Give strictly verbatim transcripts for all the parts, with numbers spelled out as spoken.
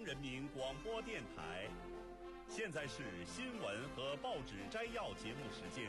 央人民广播电台。现在是新闻和报纸摘要节目时间。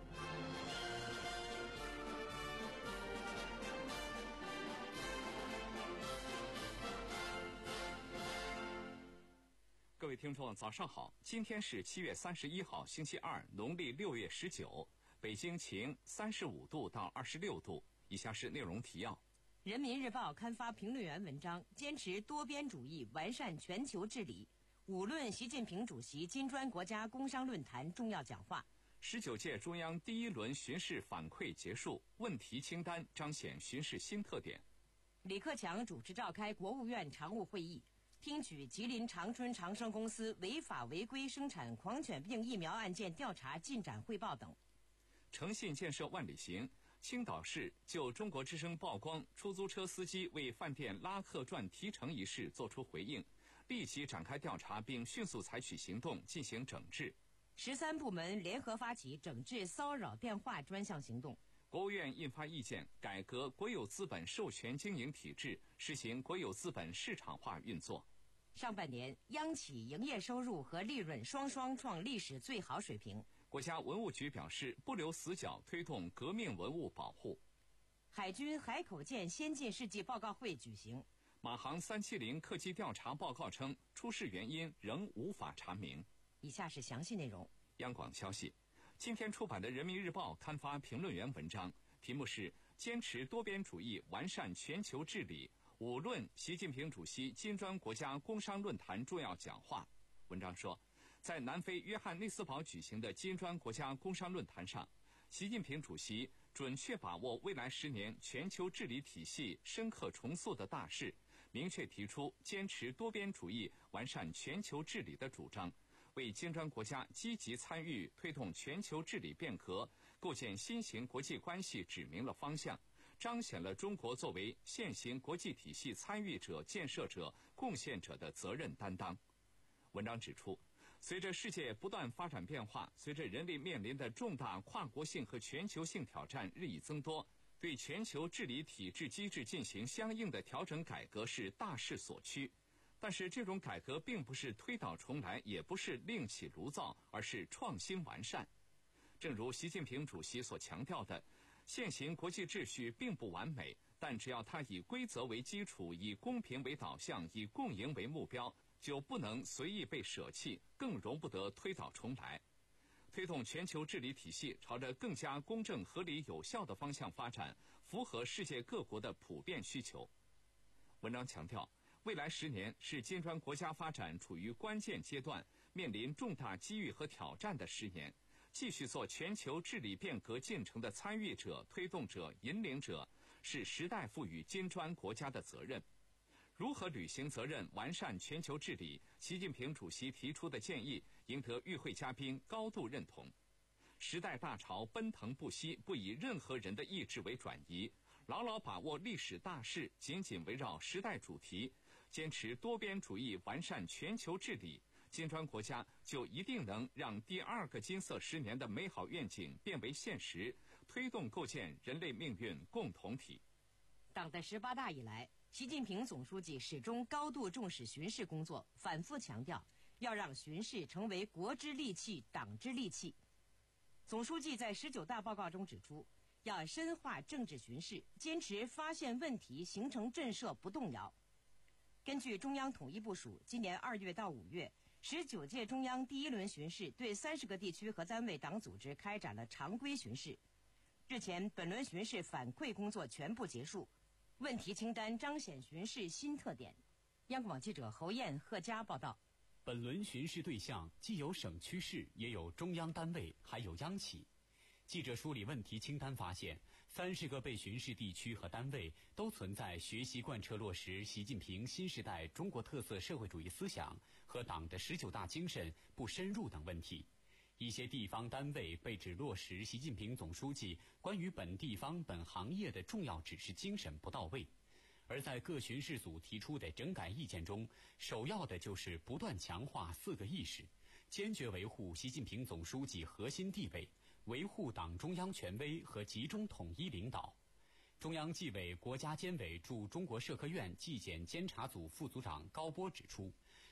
各位听众早上好，今天是七月三十一号星期二，农历六月十九，北京晴，三十五度到二十六度。以下是内容提要。 人民日报刊发评论员文章，坚持多边主义，完善全球治理。五论习近平主席金砖国家工商论坛重要讲话。 十九届中央第一轮巡视反馈结束，问题清单彰显巡视新特点。 李克强主持召开国务院常务会议，听取吉林长春长生公司违法违规生产狂犬病疫苗案件调查进展汇报等。 诚信建设万里行，青岛市就中国之声曝光出租车司机为饭店拉客赚提成一事作出回应，立即展开调查并迅速采取行动进行整治。 十三部门联合发起整治骚扰电话专项行动。 国务院印发意见，改革国有资本授权经营体制，实行国有资本市场化运作。 上半年，央企营业收入和利润双双创历史最好水平。 国家文物局表示，不留死角，推动革命文物保护。 海军海口舰先进事迹报告会举行。 马航三七零客机调查报告称，出事原因仍无法查明。 以下是详细内容。 央广消息，今天出版的《人民日报》刊发评论员文章，题目是坚持多边主义，完善全球治理，五论习近平主席金砖国家工商论坛重要讲话。文章说，在南非约翰内斯堡举行的金砖国家工商论坛上，习近平主席准确把握未来十年全球治理体系深刻重塑的大势，明确提出坚持多边主义，完善全球治理的主张，为金砖国家积极参与推动全球治理变革、构建新型国际关系指明了方向，彰显了中国作为现行国际体系参与者、建设者、贡献者的责任担当。文章指出，随着世界不断发展变化，随着人类面临的重大跨国性和全球性挑战日益增多，对全球治理体制机制进行相应的调整改革是大势所趋。但是这种改革并不是推倒重来，也不是另起炉灶，而是创新完善。正如习近平主席所强调的，现行国际秩序并不完美，但只要它以规则为基础，以公平为导向，以共赢为目标，就不能随意被舍弃，更容不得推倒重来。推动全球治理体系朝着更加公正、合理、有效的方向发展，符合世界各国的普遍需求。文章强调，未来十年是金砖国家发展处于关键阶段，面临重大机遇和挑战的十年，继续做全球治理变革进程的参与者、推动者、引领者，是时代赋予金砖国家的责任。如何履行责任，完善全球治理，习近平主席提出的建议赢得与会嘉宾高度认同。时代大潮奔腾不息，不以任何人的意志为转移，牢牢把握历史大势，紧紧围绕时代主题，坚持多边主义，完善全球治理，金砖国家就一定能让第二个金色十年的美好愿景变为现实，推动构建人类命运共同体。 党的十八大以来，习近平总书记始终高度重视巡视工作，反复强调要让巡视成为国之利器、党之利器。总书记在十九大报告中指出，要深化政治巡视，坚持发现问题、形成震慑不动摇。根据中央统一部署，今年二月到五月，十九届中央第一轮巡视对三十个地区和单位党组织开展了常规巡视。日前，本轮巡视反馈工作全部结束，问题清单彰显巡视新特点。央广记者侯艳、贺佳报道。 本轮巡视对象既有省区市，也有中央单位，还有央企。记者梳理问题清单发现，三十个被巡视地区和单位都存在学习贯彻落实习近平新时代中国特色社会主义思想和党的十九大精神不深入等问题。一些地方单位被指落实习近平总书记关于本地方本行业的重要指示精神不到位。而在各巡视组提出的整改意见中，首要的就是不断强化四个意识，坚决维护习近平总书记核心地位，维护党中央权威和集中统一领导。中央纪委国家监委驻中国社科院纪检监察组副组长高波指出，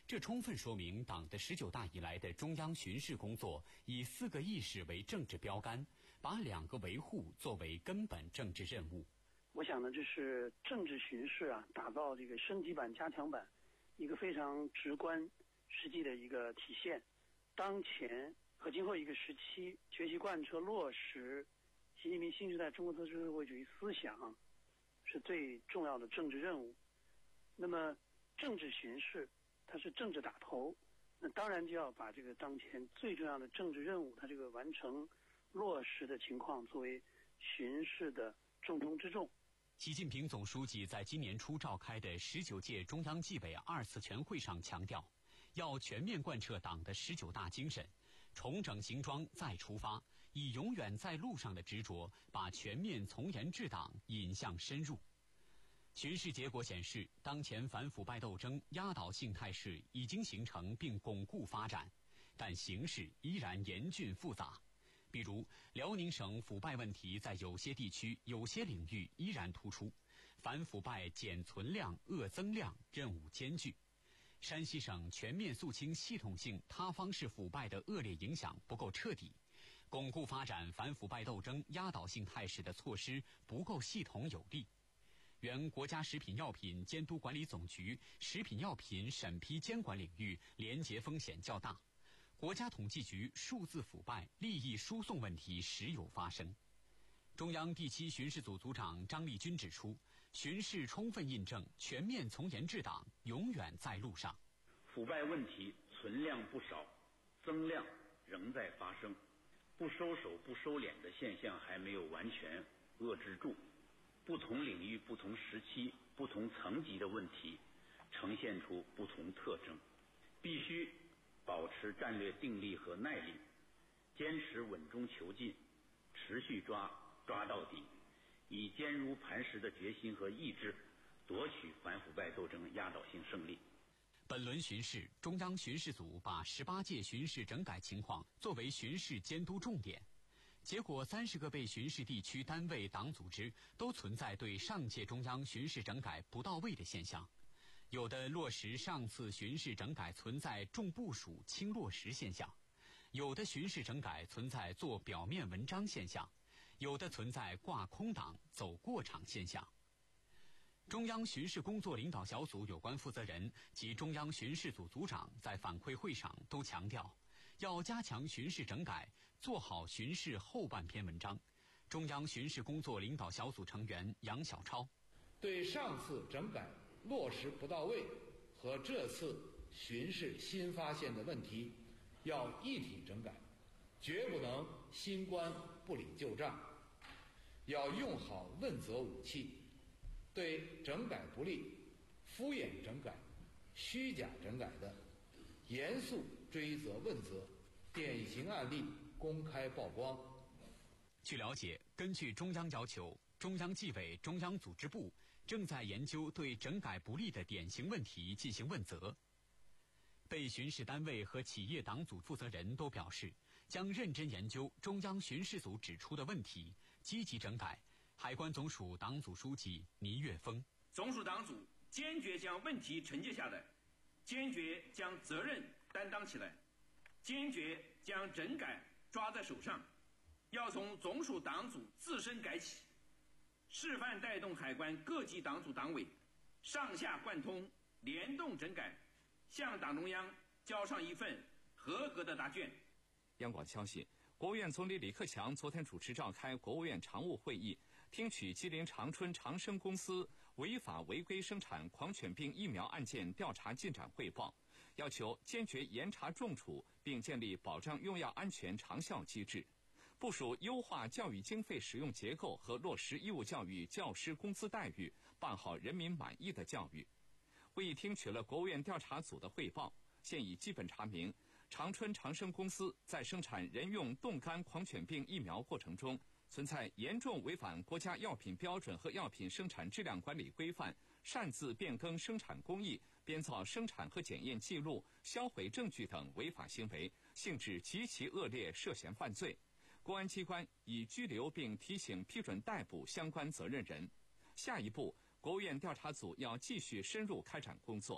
这充分说明党的十九大以来的中央巡视工作以四个意识为政治标杆，把两个维护作为根本政治任务。 我想呢，这是政治巡视啊，打造这个升级版、加强版，一个非常直观、实际的一个体现。当前和今后一个时期，学习贯彻落实习近平新时代中国特色社会主义思想，是最重要的政治任务。那么，政治巡视它是政治打头，那当然就要把这个当前最重要的政治任务，它这个完成落实的情况作为巡视的重中之重。 习近平总书记在今年初召开的十九届中央纪委二次全会上强调，要全面贯彻党的十九大精神，重整行装再出发，以永远在路上的执着，把全面从严治党引向深入。巡视结果显示，当前反腐败斗争压倒性态势已经形成并巩固发展，但形势依然严峻复杂。比如，辽宁省腐败问题在有些地区、有些领域依然突出，反腐败减存量、遏增量任务艰巨。山西省全面肃清系统性他方式腐败的恶劣影响不够彻底，巩固发展反腐败斗争压倒性态势的措施不够系统有力。原国家食品药品监督管理总局食品药品审批监管领域廉洁风险较大，国家统计局数字腐败、利益输送问题时有发生。中央第七巡视组组长张立军指出，巡视充分印证全面从严治党永远在路上。 腐败问题存量不少，增量仍在发生，不收手不收敛的现象还没有完全遏制住。不同领域、不同时期、不同层级的问题呈现出不同特征，必须保持战略定力和耐力，坚持稳中求进，持续抓抓到底，以坚如磐石的决心和意志夺取反腐败斗争压倒性胜利。 本轮巡视，中央巡视组把十八届巡视整改情况作为巡视监督重点。结果，三十个被巡视地区单位党组织都存在对上届中央巡视整改不到位的现象，有的落实上次巡视整改存在重部署轻落实现象，有的巡视整改存在做表面文章现象，有的存在挂空档走过场现象。中央巡视工作领导小组有关负责人及中央巡视组组长在反馈会上都强调，要加强巡视整改，做好巡视后半篇文章。中央巡视工作领导小组成员杨晓超对上次整改落实不到位和这次巡视新发现的问题要一体整改，绝不能新官不理旧账，要用好问责武器，对整改不力、敷衍整改、虚假整改的严肃追责问责，典型案例公开曝光。 据了解，根据中央要求，中央纪委、中央组织部正在研究对整改不力的典型问题进行问责。被巡视单位和企业党组负责人都表示，将认真研究中央巡视组指出的问题，积极整改。海关总署党组书记倪岳峰： 总署党组坚决将问题承接下来，坚决将责任担当起来，坚决将整改抓在手上，要从总署党组自身改起，示范带动海关各级党组党委上下贯通联动整改，向党中央交上一份合格的答卷。 央广消息，国务院总理李克强昨天主持召开国务院常务会议，听取吉林长春长生公司违法违规生产狂犬病疫苗案件调查进展汇报，要求坚决严查重处，并建立保障用药安全长效机制，部署优化教育经费使用结构和落实义务教育教师工资待遇，办好人民满意的教育。会议听取了国务院调查组的汇报，现已基本查明长春长生公司在生产人用冻干狂犬病疫苗过程中存在严重违反国家药品标准和药品生产质量管理规范，擅自变更生产工艺，编造生产和检验记录，销毁证据等违法行为，性质极其恶劣，涉嫌犯罪。公安机关已拘留并提醒批准逮捕相关责任人。下一步，国务院调查组要继续深入开展工作，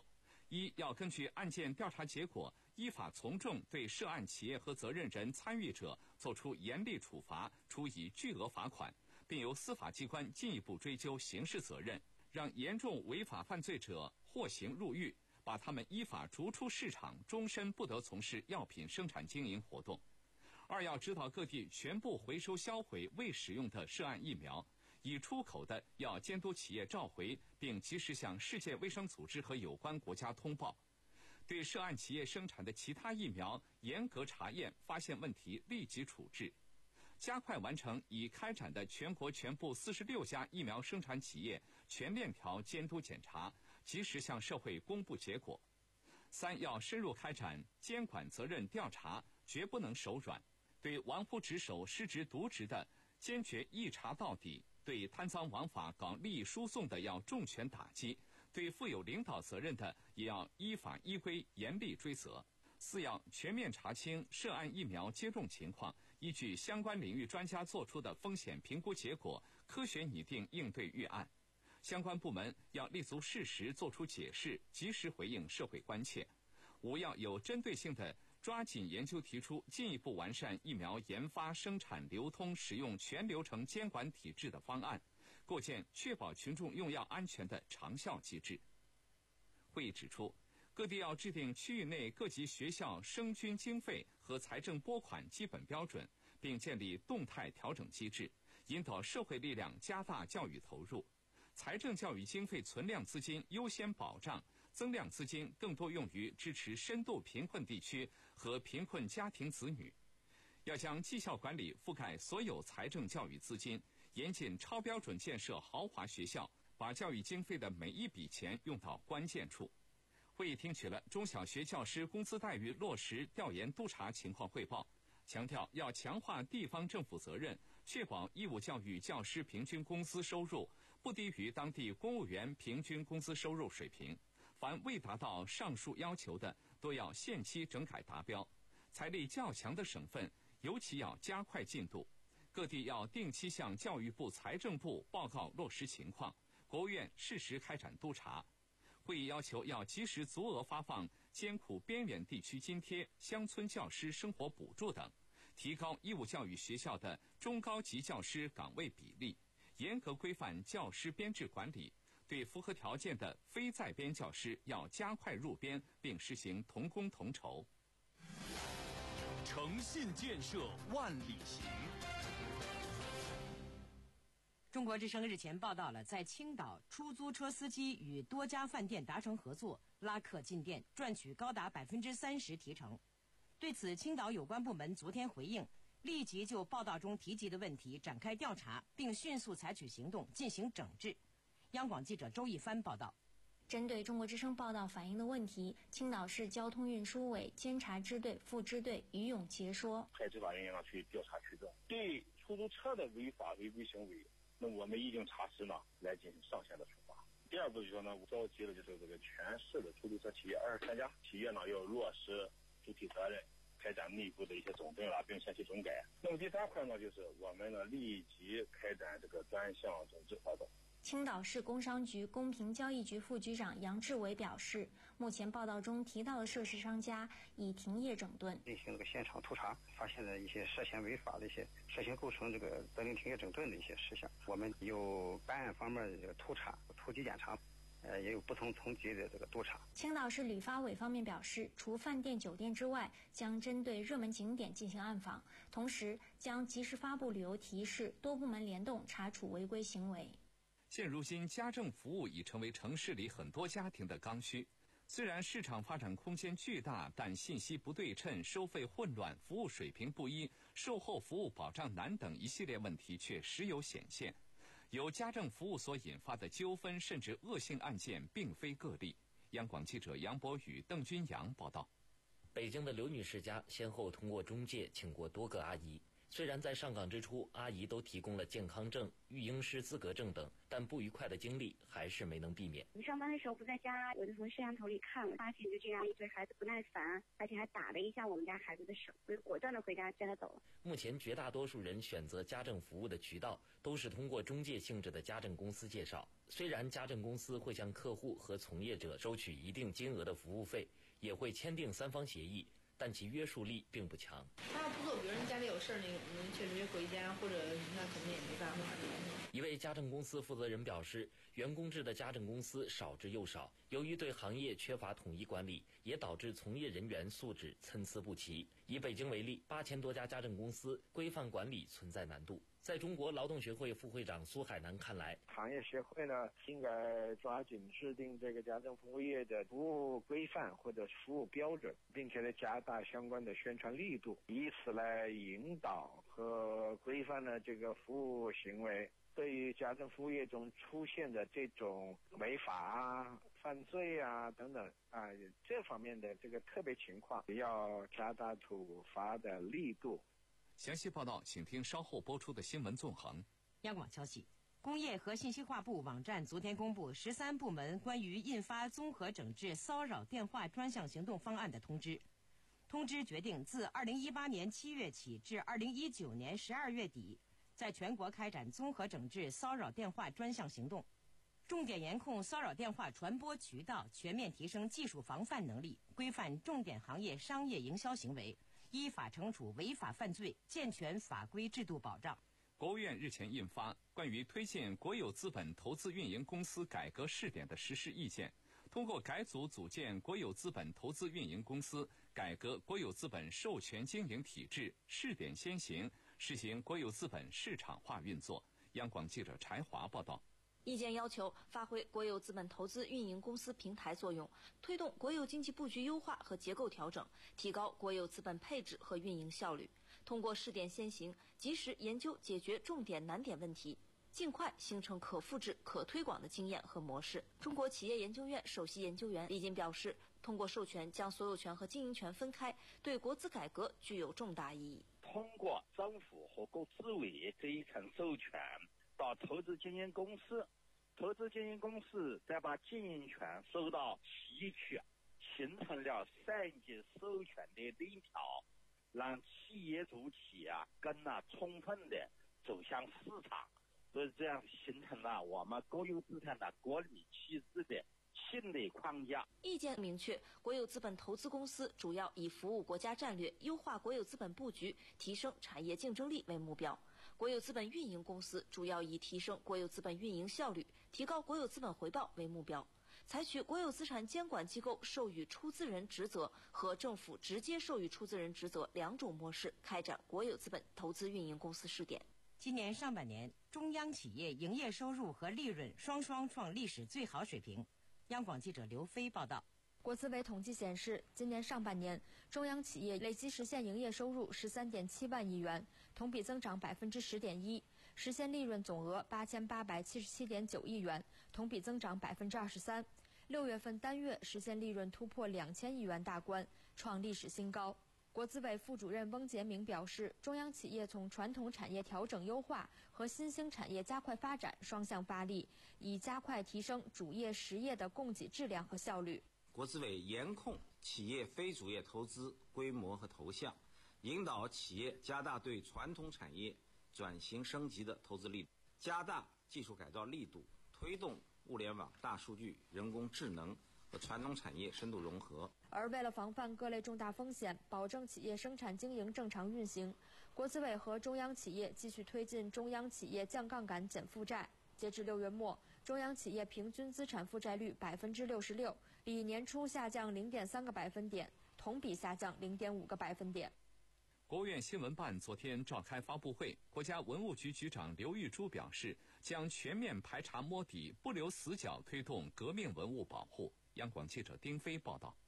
一要根据案件调查结果，依法从重对涉案企业和责任人参与者作出严厉处罚，处以巨额罚款，并由司法机关进一步追究刑事责任，让严重违法犯罪者获刑入狱，把他们依法逐出市场，终身不得从事药品生产经营活动。二要指导各地全部回收销毁未使用的涉案疫苗，已出口的要监督企业召回，并及时向世界卫生组织和有关国家通报。对涉案企业生产的其他疫苗严格查验，发现问题立即处置。加快完成已开展的全国全部四十六家疫苗生产企业全链条监督检查，及时向社会公布结果。三要深入开展监管责任调查，绝不能手软。对玩忽职守、失职渎职的，坚决一查到底；对贪赃枉法、搞利益输送的，要重拳打击；对负有领导责任的，也要依法依规严厉追责。四要全面查清涉案疫苗接种情况，依据相关领域专家作出的风险评估结果，科学拟定应对预案。相关部门要立足事实作出解释，及时回应社会关切。五要有针对性的抓紧研究提出进一步完善疫苗研发、生产、流通、使用全流程监管体制的方案，构建确保群众用药安全的长效机制。会议指出，各地要制定区域内各级学校生均经费和财政拨款基本标准，并建立动态调整机制，引导社会力量加大教育投入。财政教育经费存量资金优先保障，增量资金更多用于支持深度贫困地区和贫困家庭子女。要将绩效管理覆盖所有财政教育资金，严禁超标准建设豪华学校，把教育经费的每一笔钱用到关键处。会议听取了中小学教师工资待遇落实调研督查情况汇报，强调要强化地方政府责任，确保义务教育教师平均工资收入不低于当地公务员平均工资收入水平。凡未达到上述要求的，都要限期整改达标。财力较强的省份尤其要加快进度，各地要定期向教育部、财政部报告落实情况，国务院适时开展督查。会议要求要及时足额发放艰苦边远地区津贴、乡村教师生活补助等，提高义务教育学校的中高级教师岗位比例，严格规范教师编制管理。对符合条件的非在编教师要加快入编，并实行同工同酬。 诚信建设万里行。 中国之声日前报道了，在青岛，出租车司机与多家饭店达成合作，拉客进店，赚取高达百分之三十提成。对此，青岛有关部门昨天回应，立即就报道中提及的问题展开调查，并迅速采取行动进行整治。央广记者周一帆报道。 针对中国之声报道反映的问题，青岛市交通运输委监察支队副支队于永杰说：“ 派执法人员去调查取证，对出租车的违法违规行为，那我们一经查实呢，来进行上限的处罚。第二步就是说呢，召集了就是这个全市的出租车企业二十三家企业呢，要落实主体责任，开展内部的一些总整了，并限期整改。那么第三块呢，就是我们呢立即开展这个专项整治活动。” 青岛市工商局公平交易局副局长杨志伟表示，目前报道中提到的涉事商家已停业整顿， 进行这个现场突查，发现了一些涉嫌违法的一些涉嫌构成这个责令停业整顿的一些事项。我们有办案方面的这个突查、突击检查，呃，也有不同层级的这个督查。 青岛市旅发委方面表示，除饭店、酒店之外，将针对热门景点进行暗访，同时将及时发布旅游提示，多部门联动查处违规行为。 现如今，家政服务已成为城市里很多家庭的刚需。虽然市场发展空间巨大，但信息不对称、收费混乱、服务水平不一、售后服务保障难等一系列问题却时有显现。由家政服务所引发的纠纷甚至恶性案件并非个例。央广记者杨博宇、邓军阳报道。 北京的刘女士家先后通过中介请过多个阿姨， 虽然在上岗之初，阿姨都提供了健康证、育婴师资格证等，但不愉快的经历还是没能避免。 你上班的时候不在家，我就从摄像头里看了，发现就这样对孩子不耐烦，而且还打了一下我们家孩子的手，所以果断的回家接他走了。 目前绝大多数人选择家政服务的渠道都是通过中介性质的家政公司介绍。虽然家政公司会向客户和从业者收取一定金额的服务费，也会签订三方协议，但其约束力并不强。 他要不做，比如人家里有事儿，那个我们确实回家，或者那肯定也没办法。 一位家政公司负责人表示，员工制的家政公司少之又少，由于对行业缺乏统一管理，也导致从业人员素质参差不齐。以北京为例，八千多家家政公司，规范管理存在难度。在中国劳动学会副会长苏海南看来， 行业协会呢应该抓紧制定这个家政服务业的服务规范或者服务标准，并且呢加大相关的宣传力度，以此来引导和规范了这个服务行为。对于家政服务业中出现的这种违法啊、犯罪啊等等啊这方面的这个特别情况，要加大处罚的力度。 详细报道，请听稍后播出的新闻纵横。 央广消息，工业和信息化部网站昨天公布十三部门关于印发综合整治骚扰电话专项行动方案的通知。通知决定自二零一八年七月起至二零一九年十二月底，在全国开展综合整治骚扰电话专项行动，重点严控骚扰电话传播渠道，全面提升技术防范能力，规范重点行业商业营销行为，依法惩处违法犯罪，健全法规制度保障。 国务院日前印发《关于推进国有资本投资运营公司改革试点的实施意见》，通过改组组建国有资本投资运营公司，改革国有资本授权经营体制，试点先行，实行国有资本市场化运作。央广记者柴华报道。 意见要求发挥国有资本投资运营公司平台作用，推动国有经济布局优化和结构调整，提高国有资本配置和运营效率。通过试点先行，及时研究解决重点难点问题，尽快形成可复制、可推广的经验和模式。中国企业研究院首席研究员李金表示，通过授权将所有权和经营权分开，对国资改革具有重大意义。 通过政府和国资委这一层授权到投资经营公司，投资经营公司再把经营权收到企业去，形成了三级授权的链条，让企业主体啊更啊充分的走向市场，所以这样形成了我们国有资产的管理体制的新的框架。 意见明确，国有资本投资公司主要以服务国家战略、优化国有资本布局、提升产业竞争力为目标；国有资本运营公司主要以提升国有资本运营效率、提高国有资本回报为目标。采取国有资产监管机构授予出资人职责和政府直接授予出资人职责两种模式，开展国有资本投资运营公司试点。 今年上半年，中央企业营业收入和利润双双创历史最好水平。央广记者刘飞报道。 国资委统计显示，今年上半年，中央企业累计实现营业收入十三点七万亿元，同比增长百分之十点一，实现利润总额八千八百七十七点九亿元，同比增长百分之二十三。六月份单月实现利润突破两千亿元大关，创历史新高。国资委副主任翁杰明表示，中央企业从传统产业调整优化和新兴产业加快发展双向发力，以加快提升主业实业的供给质量和效率。 国资委严控企业非主业投资规模和投向，引导企业加大对传统产业转型升级的投资力度，加大技术改造力度，推动物联网、大数据、人工智能和传统产业深度融合。 而为了防范各类重大风险，保证企业生产经营正常运行，国资委和中央企业继续推进中央企业降杠杆减负债。截至六月末，中央企业平均资产负债率百分之六十六，比年初下降零点三个百分点，同比下降零点五个百分点。 国务院新闻办昨天召开发布会，国家文物局局长刘玉珠表示，将全面排查摸底，不留死角，推动革命文物保护。央广记者丁飞报道。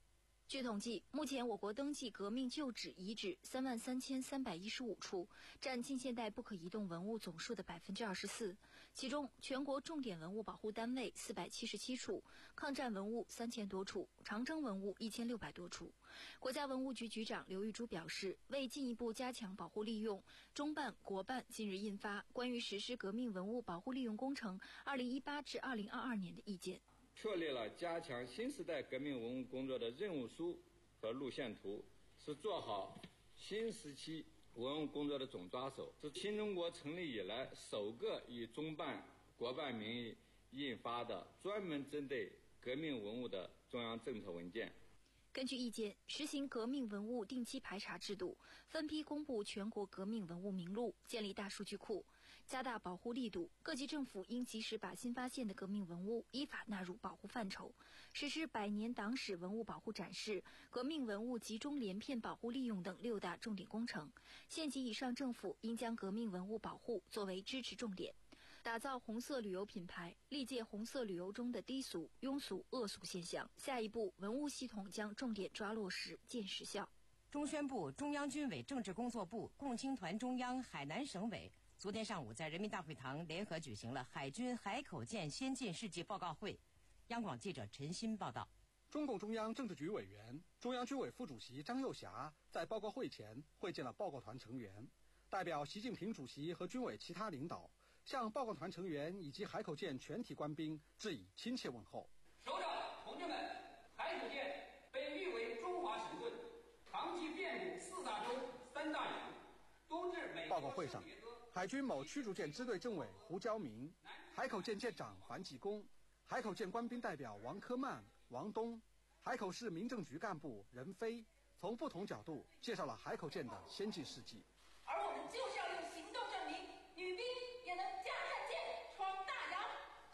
据统计，目前我国登记革命旧址遗址三万三千三百一十五处，占近现代不可移动文物总数的百分之二十四。其中，全国重点文物保护单位四百七十七处，抗战文物三千多处，长征文物一千六百多处。国家文物局局长刘玉珠表示，为进一步加强保护利用，中办、国办近日印发《关于实施革命文物保护利用工程二零一八至二零二二年的意见》。 确立了加强新时代革命文物工作的任务书和路线图，是做好新时期文物工作的总抓手，是新中国成立以来首个以中办、国办名义印发的专门针对革命文物的中央政策文件。 根据意见，实行革命文物定期排查制度，分批公布全国革命文物名录，建立大数据库，加大保护力度。各级政府应及时把新发现的革命文物依法纳入保护范畴，实施百年党史文物保护展示、革命文物集中连片保护利用等六大重点工程。县级以上政府应将革命文物保护作为支持重点，打造红色旅游品牌，历届红色旅游中的低俗、庸俗、恶俗现象。下一步，文物系统将重点抓落实、见实效。 中宣部、中央军委政治工作部、共青团中央、海南省委昨天上午在人民大会堂联合举行了海军海口舰先进事迹报告会。央广记者陈鑫报道。 中共中央政治局委员、中央军委副主席张又侠在报告会前会见了报告团成员，代表习近平主席和军委其他领导，向报告团成员以及海口舰全体官兵致以亲切问候。 首长同志们，海口舰被誉为中华神盾，长期遍布四大洲、三大洋，都至美。 报告会上，海军某驱逐舰支队政委胡娇明、海口舰舰长樊继功、海口舰官兵代表王科曼、王东、海口市民政局干部任飞，从不同角度介绍了海口舰的先进事迹。 而我们就是要用行动证明，女兵也能驾战舰闯大洋。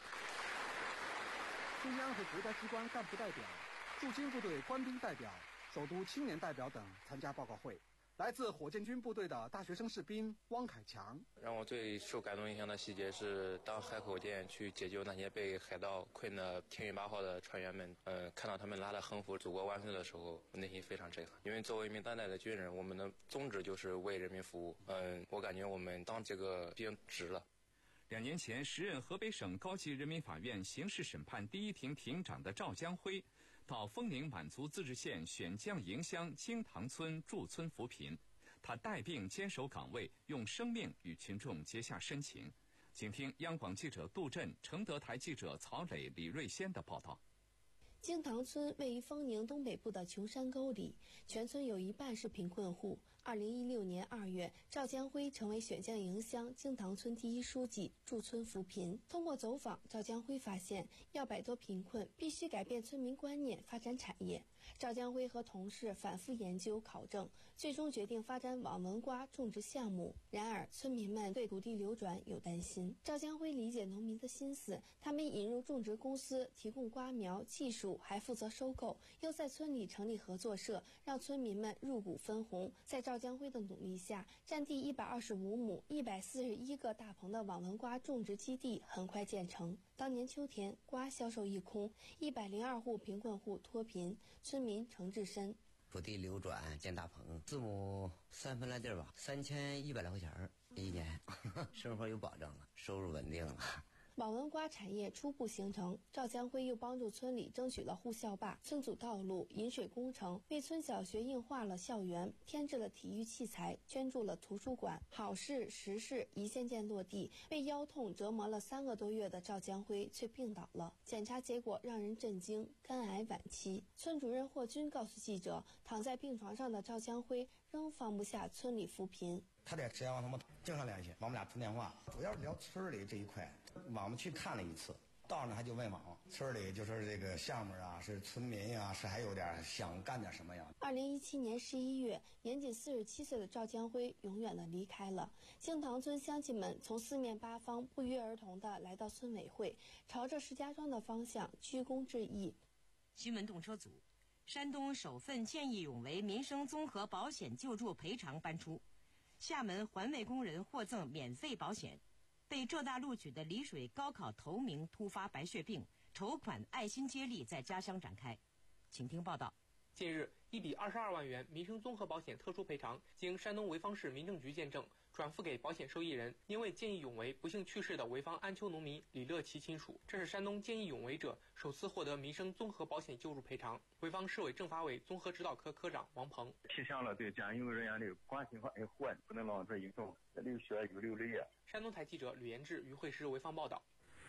中央和国家机关干部代表、驻京部队官兵代表、首都青年代表等参加报告会。来自火箭军部队的大学生士兵汪凯强， 让我最受感动印象的细节是，当海口舰去解救那些被海盗困的天运八号的船员们，呃，看到他们拉着横幅"祖国万岁"的时候，我内心非常震撼。因为作为一名当代的军人，我们的宗旨就是为人民服务。嗯、呃，我感觉我们当这个兵值了。 两年前，时任河北省高级人民法院刑事审判第一庭庭长的赵江辉，到丰宁满族自治县选将营乡京塘村驻村扶贫，他带病坚守岗位，用生命与群众结下深情。请听央广记者杜振、承德台记者曹磊、李瑞先的报道。 京塘村位于丰宁东北部的穷山沟里，全村有一半是贫困户。二零一六年二月，赵江辉成为选将营乡京塘村第一书记，驻村扶贫。通过走访，赵江辉发现，要摆脱贫困，必须改变村民观念，发展产业。赵江辉和同事反复研究考证，最终决定发展网纹瓜种植项目。然而，村民们对土地流转有担心。赵江辉理解农民的心思，他们引入种植公司，提供瓜苗、技术，还负责收购，又在村里成立合作社，让村民们入股分红。在赵江辉的努力下，占地一百二十五亩、一百四十一个大棚的网纹瓜种植基地很快建成。当年秋天，瓜销售一空，一百零二户贫困户脱贫，村民程志深。 土地流转建大棚，四亩三分来地儿吧，三千一百来块钱儿一年，生活有保障了，收入稳定了。 网纹瓜产业初步形成，赵江辉又帮助村里争取了护校坝、村组道路、饮水工程，为村小学硬化了校园，添置了体育器材，捐助了图书馆。好事实事一件件落地，被腰痛折磨了三个多月的赵江辉却病倒了，检查结果让人震惊，肝癌晚期。村主任霍军告诉记者，躺在病床上的赵江辉仍放不下村里扶贫。 他在沈阳他们经常联系，我们俩通电话，主要是聊村里这一块。我们去看了一次，到那他就问我村里就是这个项目啊，是村民啊，是还有点想干点什么呀。 二零一七年十一月，年仅四十七岁的赵江辉永远的离开了。京塘村乡亲们从四面八方不约而同的来到村委会，朝着石家庄的方向鞠躬致意。 新闻动车组，山东首份见义勇为民生综合保险救助赔偿颁出，厦门环卫工人获赠免费保险。被浙大录取的丽水高考头名突发白血病，筹款爱心接力在家乡展开。请听报道。 近日，一笔二十二万元民生综合保险特殊赔偿经山东潍坊市民政局见证，转付给保险受益人因为见义勇为不幸去世的潍坊安丘农民李乐其亲属。这是山东见义勇为者首次获得民生综合保险救助赔偿。潍坊市委政法委综合指导科科长王鹏体现了对见义勇为人员的关心和爱护，不能让这英雄流血又流泪。 山东台记者吕延志、于慧诗潍坊报道。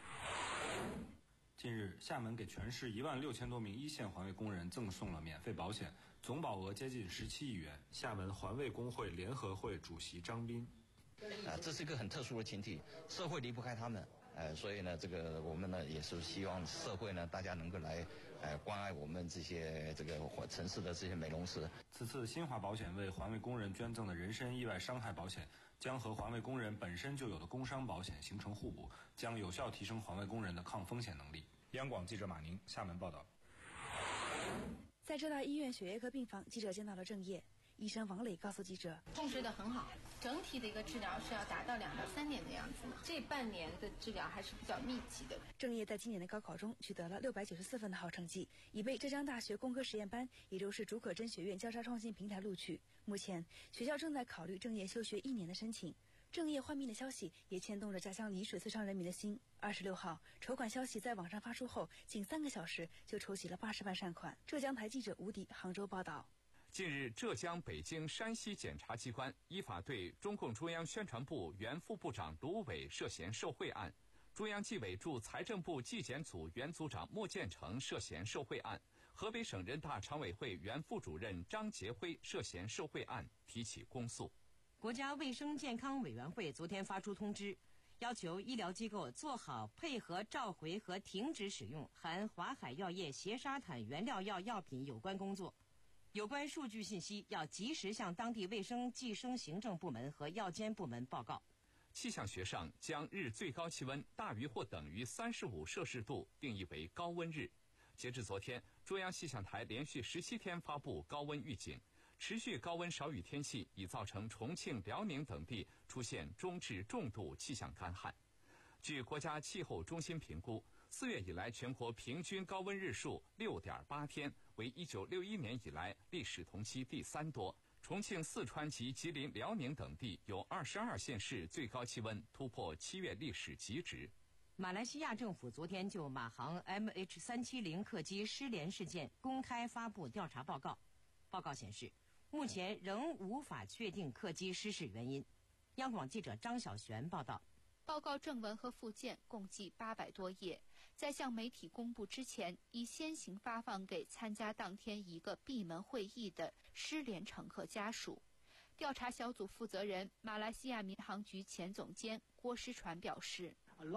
近日，厦门给全市一万六千多名一线环卫工人赠送了免费保险，总保额接近十七亿元。厦门环卫工会联合会主席张斌： 啊，这是一个很特殊的群体，社会离不开他们。呃，所以呢，这个我们呢也是希望社会呢大家能够来，呃，关爱我们这些这个城市的这些美容师。 此次新华保险为环卫工人捐赠的人身意外伤害保险，将和环卫工人本身就有的工伤保险形成互补，将有效提升环卫工人的抗风险能力。央广记者马宁厦门报道。 在浙大医院血液科病房，记者见到了郑烨。医生王磊告诉记者， 控制得很好，整体的一个治疗是要达到两到三年的样子。这半年的治疗还是比较密集的。 郑烨在今年的高考中取得了六百九十四分的好成绩，已被浙江大学工科实验班，也就是竺可桢学院交叉创新平台录取。目前学校正在考虑郑烨休学一年的申请。郑烨患病的消息也牵动着家乡丽水四川人民的心。二十六号，筹款消息在网上发出后，仅三个小时就筹集了八十万善款。浙江台记者吴迪杭州报道。 近日，浙江、北京、山西检察机关依法对中共中央宣传部原副部长卢伟涉嫌受贿案，中央纪委驻财政部纪检组原组长莫建成涉嫌受贿案，河北省人大常委会原副主任张杰辉涉嫌受贿案提起公诉。 国家卫生健康委员会昨天发出通知，要求医疗机构做好配合召回和停止使用含华海药业斜沙坦原料药药品有关工作。有关数据信息要及时向当地卫生计生行政部门和药监部门报告。 气象学上将日最高气温大于或等于三十五摄氏度定义为高温日。截至昨天，中央气象台连续十七天发布高温预警，持续高温少雨天气已造成重庆、辽宁等地出现中至重度气象干旱。据国家气候中心评估，四月以来全国平均高温日数 六点八 天，为一九六一年以来历史同期第三多。重庆、四川及吉林、辽宁等地有二十二县市最高气温突破七月历史极值。 马来西亚政府昨天就马航 M H 三七零 客机失联事件公开发布调查报告。报告显示，目前仍无法确定客机失事原因。央广记者张小璇报道。 报告正文和附件共计八百多页，在向媒体公布之前，已先行发放给参加当天一个闭门会议的失联乘客家属。调查小组负责人、马来西亚民航局前总监郭诗传表示，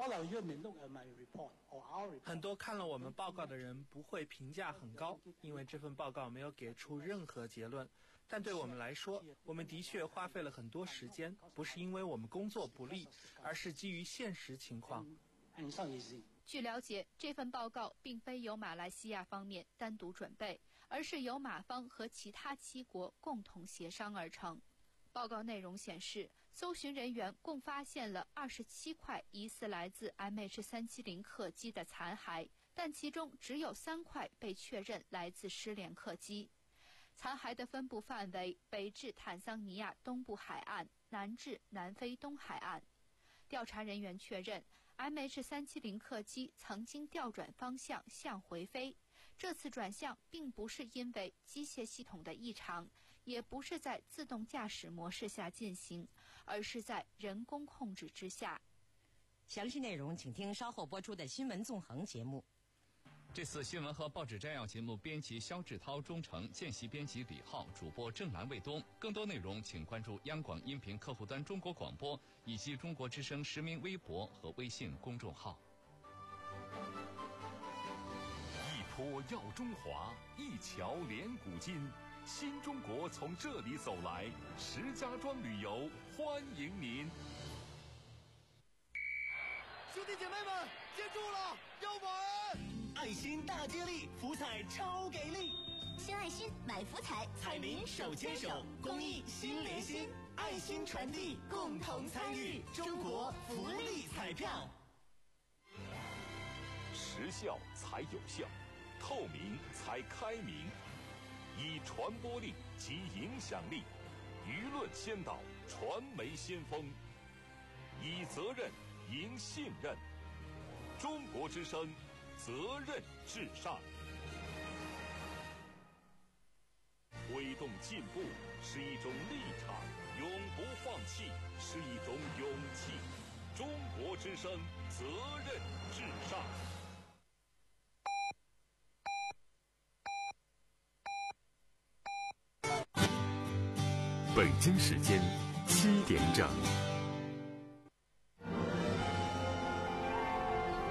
很多看了我们报告的人不会评价很高，因为这份报告没有给出任何结论。但对我们来说，我们的确花费了很多时间，不是因为我们工作不力，而是基于现实情况。 据了解，这份报告并非由马来西亚方面单独准备，而是由马方和其他七国共同协商而成。报告内容显示，搜寻人员共发现了二十七块疑似来自 M H 三七零 客机的残骸，但其中只有三块被确认来自失联客机。残骸的分布范围北至坦桑尼亚东部海岸，南至南非东海岸。调查人员确认 M H 三七零 客机曾经调转方向向回飞，这次转向并不是因为机械系统的异常，也不是在自动驾驶模式下进行，而是在人工控制之下。 详细内容请听稍后播出的新闻纵横节目。 这次新闻和报纸摘要节目编辑肖志涛、钟诚，见习编辑李浩，主播郑兰、卫东。更多内容请关注央广音频客户端中国广播以及中国之声实名微博和微信公众号。 一坡耀中华，一桥连古今，新中国从这里走来，石家庄旅游欢迎您。 兄弟姐妹们，接住了，要稳！爱心大接力，福彩超给力！ 献爱心，买福彩，彩民手牵手，公益心连心，爱心传递，共同参与，中国福利彩票。 时效才有效，透明才开明。 以传播力及影响力，舆论先导，传媒先锋，以责任赢信任。中国之声，责任至上。推动进步是一种立场，永不放弃是一种勇气。中国之声，责任至上。 北京时间七点整。